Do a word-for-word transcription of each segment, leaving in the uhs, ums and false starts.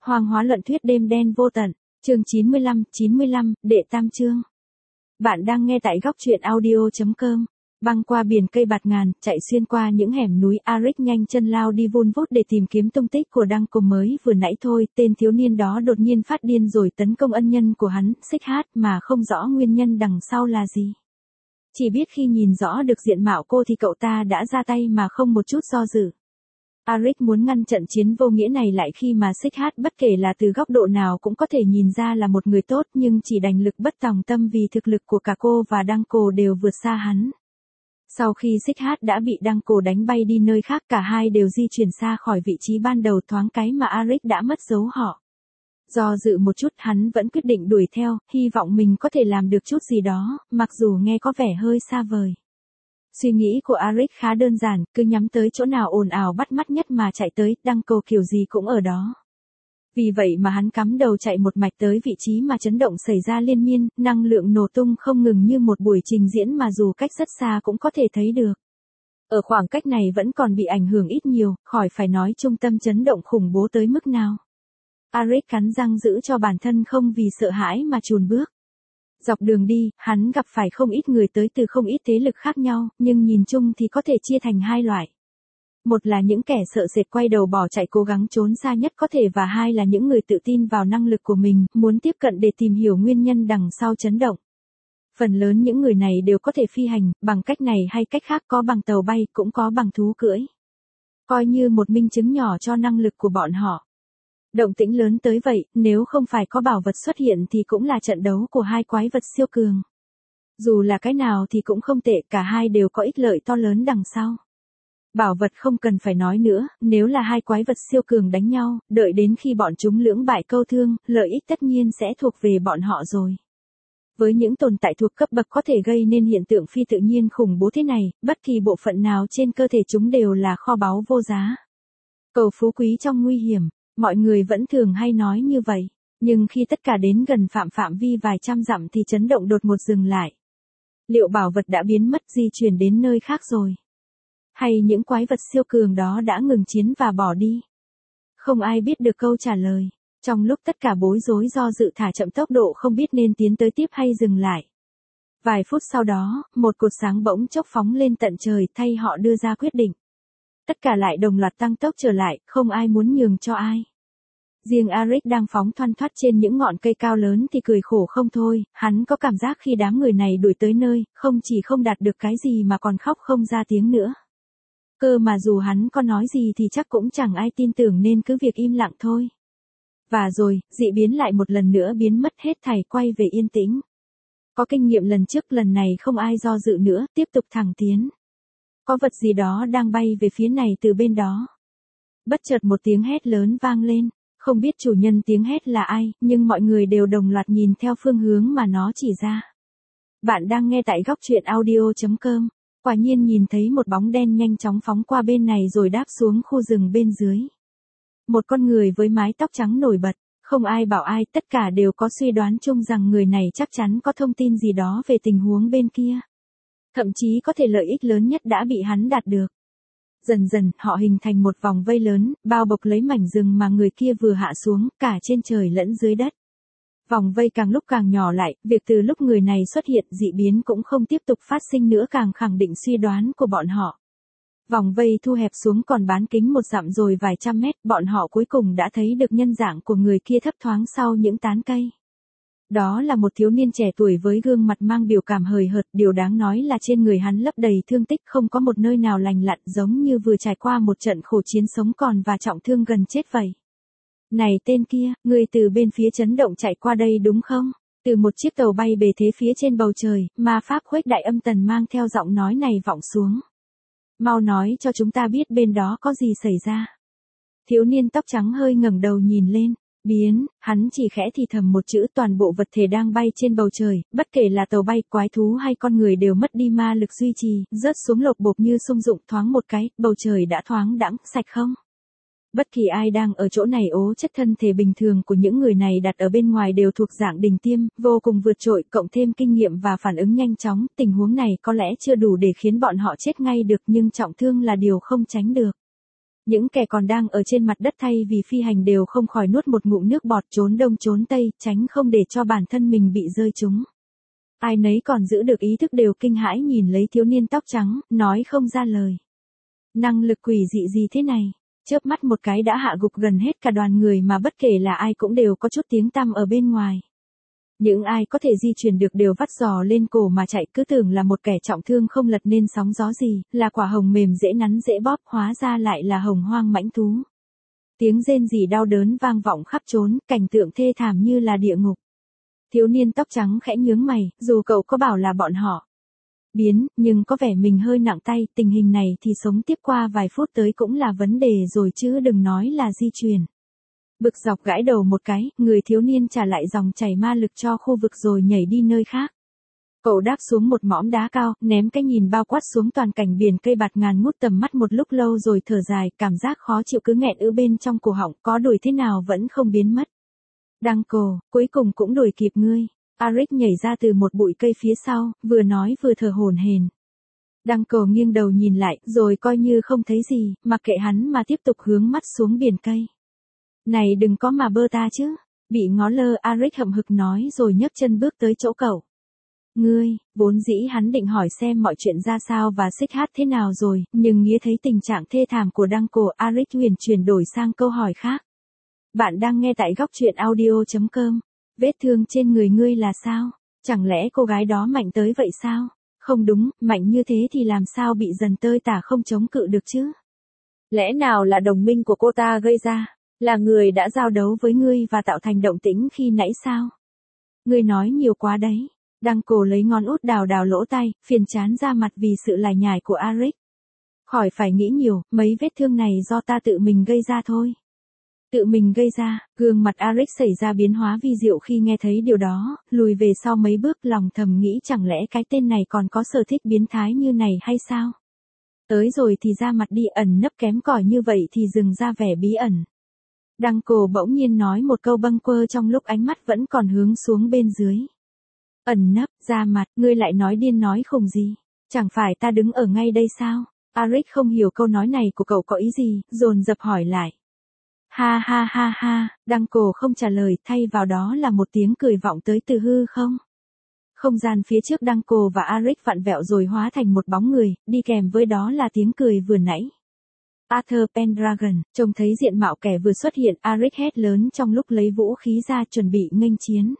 Hoang hóa luận thuyết đêm đen vô tận, chương chín mươi lăm, chín mươi lăm, đệ tam chương. Bạn đang nghe tại góc truyện audio chấm com. Băng qua biển cây bạt ngàn, chạy xuyên qua những hẻm núi, Arik nhanh chân lao đi vun vút để tìm kiếm tung tích của Đăng Cổ mới vừa nãy thôi. Tên thiếu niên đó đột nhiên phát điên rồi tấn công ân nhân của hắn, Xích Hát, mà không rõ nguyên nhân đằng sau là gì. Chỉ biết khi nhìn rõ được diện mạo cô thì cậu ta đã ra tay mà không một chút do dự. Arik muốn ngăn trận chiến vô nghĩa này lại khi mà Xích Hát bất kể là từ góc độ nào cũng có thể nhìn ra là một người tốt, nhưng chỉ đành lực bất tòng tâm vì thực lực của cả cô và Đăng Cổ đều vượt xa hắn. Sau khi Xích Hát đã bị Đăng Cổ đánh bay đi nơi khác, cả hai đều di chuyển xa khỏi vị trí ban đầu, thoáng cái mà Arik đã mất dấu họ. Do dự một chút, hắn vẫn quyết định đuổi theo, hy vọng mình có thể làm được chút gì đó, mặc dù nghe có vẻ hơi xa vời. Suy nghĩ của Arik khá đơn giản, cứ nhắm tới chỗ nào ồn ào bắt mắt nhất mà chạy tới, Đăng Cổ kiểu gì cũng ở đó. Vì vậy mà hắn cắm đầu chạy một mạch tới vị trí mà chấn động xảy ra liên miên, năng lượng nổ tung không ngừng như một buổi trình diễn mà dù cách rất xa cũng có thể thấy được. Ở khoảng cách này vẫn còn bị ảnh hưởng ít nhiều, khỏi phải nói trung tâm chấn động khủng bố tới mức nào. Arik cắn răng giữ cho bản thân không vì sợ hãi mà chùn bước. Dọc đường đi, hắn gặp phải không ít người tới từ không ít thế lực khác nhau, nhưng nhìn chung thì có thể chia thành hai loại. Một là những kẻ sợ sệt quay đầu bỏ chạy cố gắng trốn xa nhất có thể, và hai là những người tự tin vào năng lực của mình, muốn tiếp cận để tìm hiểu nguyên nhân đằng sau chấn động. Phần lớn những người này đều có thể phi hành, bằng cách này hay cách khác, có bằng tàu bay, cũng có bằng thú cưỡi. Coi như một minh chứng nhỏ cho năng lực của bọn họ. Động tĩnh lớn tới vậy, nếu không phải có bảo vật xuất hiện thì cũng là trận đấu của hai quái vật siêu cường. Dù là cái nào thì cũng không tệ, cả hai đều có ích lợi to lớn đằng sau. Bảo vật không cần phải nói nữa, nếu là hai quái vật siêu cường đánh nhau, đợi đến khi bọn chúng lưỡng bại câu thương, lợi ích tất nhiên sẽ thuộc về bọn họ rồi. Với những tồn tại thuộc cấp bậc có thể gây nên hiện tượng phi tự nhiên khủng bố thế này, bất kỳ bộ phận nào trên cơ thể chúng đều là kho báu vô giá. Cầu phú quý trong nguy hiểm, mọi người vẫn thường hay nói như vậy, nhưng khi tất cả đến gần phạm phạm vi vài trăm dặm thì chấn động đột ngột dừng lại. Liệu bảo vật đã biến mất, di chuyển đến nơi khác rồi? Hay những quái vật siêu cường đó đã ngừng chiến và bỏ đi? Không ai biết được câu trả lời. Trong lúc tất cả bối rối do dự thả chậm tốc độ không biết nên tiến tới tiếp hay dừng lại. Vài phút sau đó, một cột sáng bỗng chốc phóng lên tận trời thay họ đưa ra quyết định. Tất cả lại đồng loạt tăng tốc trở lại, không ai muốn nhường cho ai. Riêng Arik đang phóng thoăn thoắt trên những ngọn cây cao lớn thì cười khổ không thôi, hắn có cảm giác khi đám người này đuổi tới nơi, không chỉ không đạt được cái gì mà còn khóc không ra tiếng nữa. Cơ mà dù hắn có nói gì thì chắc cũng chẳng ai tin tưởng nên cứ việc im lặng thôi. Và rồi, dị biến lại một lần nữa biến mất, hết thảy quay về yên tĩnh. Có kinh nghiệm lần trước, lần này không ai do dự nữa, tiếp tục thẳng tiến. Có vật gì đó đang bay về phía này từ bên đó. Bất chợt một tiếng hét lớn vang lên, không biết chủ nhân tiếng hét là ai, nhưng mọi người đều đồng loạt nhìn theo phương hướng mà nó chỉ ra. Bạn đang nghe tại góc truyện audio chấm com. Quả nhiên nhìn thấy một bóng đen nhanh chóng phóng qua bên này rồi đáp xuống khu rừng bên dưới. Một con người với mái tóc trắng nổi bật, không ai bảo ai, tất cả đều có suy đoán chung rằng người này chắc chắn có thông tin gì đó về tình huống bên kia. Thậm chí có thể lợi ích lớn nhất đã bị hắn đạt được. Dần dần, họ hình thành một vòng vây lớn, bao bọc lấy mảnh rừng mà người kia vừa hạ xuống, cả trên trời lẫn dưới đất. Vòng vây càng lúc càng nhỏ lại, việc từ lúc người này xuất hiện dị biến cũng không tiếp tục phát sinh nữa, càng khẳng định suy đoán của bọn họ. Vòng vây thu hẹp xuống còn bán kính một dặm rồi vài trăm mét, bọn họ cuối cùng đã thấy được nhân dạng của người kia thấp thoáng sau những tán cây. Đó là một thiếu niên trẻ tuổi với gương mặt mang biểu cảm hời hợt, điều đáng nói là trên người hắn lấp đầy thương tích, không có một nơi nào lành lặn, giống như vừa trải qua một trận khổ chiến sống còn và trọng thương gần chết vậy. Này tên kia, ngươi từ bên phía chấn động chạy qua đây đúng không? Từ một chiếc tàu bay bề thế phía trên bầu trời, ma pháp khuếch đại âm tần mang theo giọng nói này vọng xuống. Mau nói cho chúng ta biết bên đó có gì xảy ra. Thiếu niên tóc trắng hơi ngẩng đầu nhìn lên. Biến, hắn chỉ khẽ thì thầm một chữ, toàn bộ vật thể đang bay trên bầu trời, bất kể là tàu bay, quái thú hay con người đều mất đi ma lực duy trì, rớt xuống lộp bộp như sung dụng, thoáng một cái, bầu trời đã thoáng đãng, sạch không? Bất kỳ ai đang ở chỗ này, ố chất thân thể bình thường của những người này đặt ở bên ngoài đều thuộc dạng đỉnh tiêm, vô cùng vượt trội, cộng thêm kinh nghiệm và phản ứng nhanh chóng, tình huống này có lẽ chưa đủ để khiến bọn họ chết ngay được, nhưng trọng thương là điều không tránh được. Những kẻ còn đang ở trên mặt đất thay vì phi hành đều không khỏi nuốt một ngụm nước bọt trốn đông trốn tây, tránh không để cho bản thân mình bị rơi trúng. Ai nấy còn giữ được ý thức đều kinh hãi nhìn lấy thiếu niên tóc trắng, nói không ra lời. Năng lực quỷ dị gì thế này? Chớp mắt một cái đã hạ gục gần hết cả đoàn người mà bất kể là ai cũng đều có chút tiếng tăm ở bên ngoài. Những ai có thể di chuyển được đều vắt giò lên cổ mà chạy, cứ tưởng là một kẻ trọng thương không lật nên sóng gió gì, là quả hồng mềm dễ nắn dễ bóp, hóa ra lại là hồng hoang mãnh thú. Tiếng rên rỉ đau đớn vang vọng khắp trốn, cảnh tượng thê thảm như là địa ngục. Thiếu niên tóc trắng khẽ nhướng mày, dù cậu có bảo là bọn họ biến, nhưng có vẻ mình hơi nặng tay, tình hình này thì sống tiếp qua vài phút tới cũng là vấn đề rồi chứ đừng nói là di chuyển. Bực dọc gãi đầu một cái, người thiếu niên trả lại dòng chảy ma lực cho khu vực rồi nhảy đi nơi khác. Cậu đáp xuống một mỏm đá cao, ném cái nhìn bao quát xuống toàn cảnh biển cây bạt ngàn ngút tầm mắt một lúc lâu rồi thở dài, cảm giác khó chịu cứ nghẹn ứ bên trong cổ họng, có đuổi thế nào vẫn không biến mất. Đăng Cổ, cuối cùng cũng đuổi kịp ngươi. Arik nhảy ra từ một bụi cây phía sau, vừa nói vừa thở hổn hển. Đăng Cổ nghiêng đầu nhìn lại, rồi coi như không thấy gì, mặc kệ hắn mà tiếp tục hướng mắt xuống biển cây. Này đừng có mà bơ ta chứ. Bị ngó lơ Arik hậm hực nói rồi nhấc chân bước tới chỗ cậu. Ngươi, vốn dĩ hắn định hỏi xem mọi chuyện ra sao và xích hát thế nào rồi, nhưng nghĩ thấy tình trạng thê thảm của Đăng Cổ, Arik huyền chuyển đổi sang câu hỏi khác. Bạn đang nghe tại góc truyện audio chấm com. Vết thương trên người ngươi là sao? Chẳng lẽ cô gái đó mạnh tới vậy sao? Không đúng, mạnh như thế thì làm sao bị dần tơi tả không chống cự được chứ? Lẽ nào là đồng minh của cô ta gây ra? Là người đã giao đấu với ngươi và tạo thành động tĩnh khi nãy sao? Ngươi nói nhiều quá đấy. Đăng Cổ lấy ngón út đào đào lỗ tai, phiền chán ra mặt vì sự lải nhải của Arik. Khỏi phải nghĩ nhiều, mấy vết thương này do ta tự mình gây ra thôi. Tự mình gây ra, gương mặt Arik xảy ra biến hóa vi diệu khi nghe thấy điều đó, lùi về sau mấy bước lòng thầm nghĩ chẳng lẽ cái tên này còn có sở thích biến thái như này hay sao? Tới rồi thì ra mặt đi, ẩn nấp kém cỏi như vậy thì dừng ra vẻ bí ẩn. Đăng Cổ bỗng nhiên nói một câu bâng quơ trong lúc ánh mắt vẫn còn hướng xuống bên dưới. Ẩn nấp, ra mặt, ngươi lại nói điên nói khùng gì? Chẳng phải ta đứng ở ngay đây sao? Arik không hiểu câu nói này của cậu có ý gì, dồn dập hỏi lại. Ha ha ha ha, Đăng Cổ không trả lời, thay vào đó là một tiếng cười vọng tới từ hư không. Không gian phía trước Đăng Cổ và Arik vặn vẹo rồi hóa thành một bóng người, đi kèm với đó là tiếng cười vừa nãy. Arthur Pendragon, trông thấy diện mạo kẻ vừa xuất hiện, Arik hét lớn trong lúc lấy vũ khí ra chuẩn bị nghênh chiến.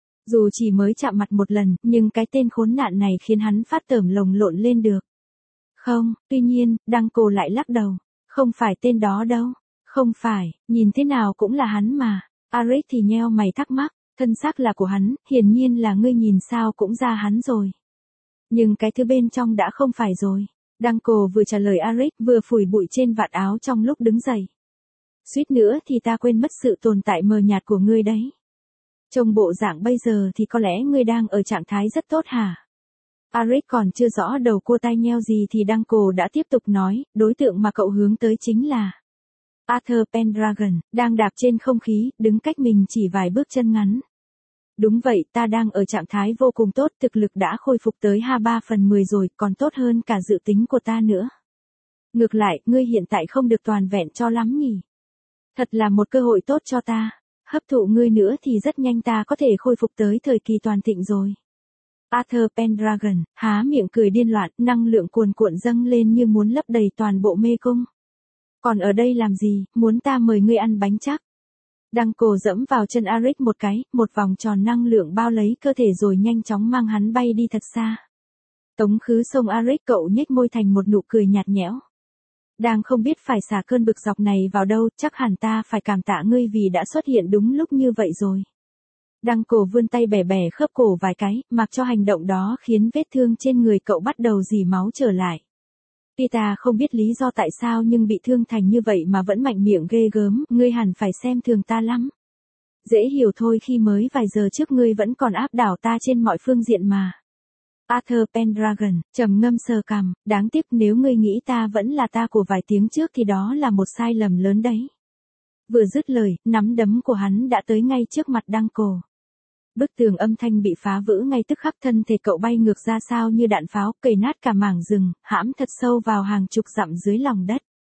Dù chỉ mới chạm mặt một lần, nhưng cái tên khốn nạn này khiến hắn phát tởm lồng lộn lên được. Không, tuy nhiên, Đăng Cổ lại lắc đầu. Không phải tên đó đâu. Không phải, nhìn thế nào cũng là hắn mà. Arik thì nheo mày thắc mắc, thân xác là của hắn, hiển nhiên là ngươi nhìn sao cũng ra hắn rồi. Nhưng cái thứ bên trong đã không phải rồi. Đăng Cổ vừa trả lời Arik, vừa phủi bụi trên vạt áo trong lúc đứng dậy. Suýt nữa thì ta quên mất sự tồn tại mờ nhạt của ngươi đấy. Trông bộ dạng bây giờ thì có lẽ ngươi đang ở trạng thái rất tốt hả? Arik còn chưa rõ đầu cua tai nheo gì thì Đăng Cổ đã tiếp tục nói, đối tượng mà cậu hướng tới chính là Arthur Pendragon, đang đạp trên không khí, đứng cách mình chỉ vài bước chân ngắn. Đúng vậy, ta đang ở trạng thái vô cùng tốt, thực lực đã khôi phục tới hai ba phần mười rồi, còn tốt hơn cả dự tính của ta nữa. Ngược lại, ngươi hiện tại không được toàn vẹn cho lắm nhỉ? Thật là một cơ hội tốt cho ta. Hấp thụ ngươi nữa thì rất nhanh ta có thể khôi phục tới thời kỳ toàn thịnh rồi. Arthur Pendragon, há miệng cười điên loạn, năng lượng cuồn cuộn dâng lên như muốn lấp đầy toàn bộ mê cung. Còn ở đây làm gì, muốn ta mời ngươi ăn bánh chắc? Đăng Cổ dẫm vào chân Arik một cái, một vòng tròn năng lượng bao lấy cơ thể rồi nhanh chóng mang hắn bay đi thật xa. Tống khứ sông Arik, cậu nhếch môi thành một nụ cười nhạt nhẽo. Đang không biết phải xả cơn bực dọc này vào đâu, chắc hẳn ta phải cảm tạ ngươi vì đã xuất hiện đúng lúc như vậy rồi. Đăng Cổ vươn tay bẻ bẻ khớp cổ vài cái, mặc cho hành động đó khiến vết thương trên người cậu bắt đầu rỉ máu trở lại. Tuy ta không biết lý do tại sao nhưng bị thương thành như vậy mà vẫn mạnh miệng ghê gớm, ngươi hẳn phải xem thường ta lắm. Dễ hiểu thôi, khi mới vài giờ trước ngươi vẫn còn áp đảo ta trên mọi phương diện mà. Arthur Pendragon, trầm ngâm sờ cằm, đáng tiếc nếu ngươi nghĩ ta vẫn là ta của vài tiếng trước thì đó là một sai lầm lớn đấy. Vừa dứt lời, nắm đấm của hắn đã tới ngay trước mặt Đăng Cổ. Bức tường âm thanh bị phá vỡ ngay tức khắc, thân thể cậu bay ngược ra sao như đạn pháo, cầy nát cả mảng rừng, hãm thật sâu vào hàng chục dặm dưới lòng đất.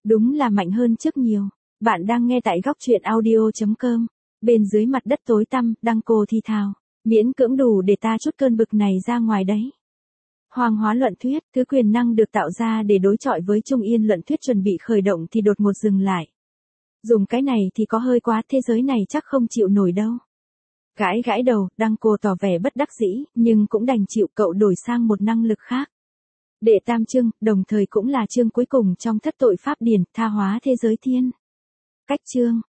Đúng là mạnh hơn trước nhiều. Bạn đang nghe tại góc truyện audio chấm com. Bên dưới mặt đất tối tăm, Đăng Cô thì thào. Miễn cưỡng đủ để ta chút cơn bực này ra ngoài đấy. Hoàng hóa luận thuyết, thứ quyền năng được tạo ra để đối chọi với Trung Yên luận thuyết chuẩn bị khởi động thì đột ngột dừng lại. Dùng cái này thì có hơi quá, thế giới này chắc không chịu nổi đâu. Gãi gãi đầu, Đăng Cô tỏ vẻ bất đắc dĩ, nhưng cũng đành chịu, cậu đổi sang một năng lực khác. Đệ tam chương, đồng thời cũng là chương cuối cùng trong thất tội pháp điển, tha hóa thế giới thiên. Cách chương,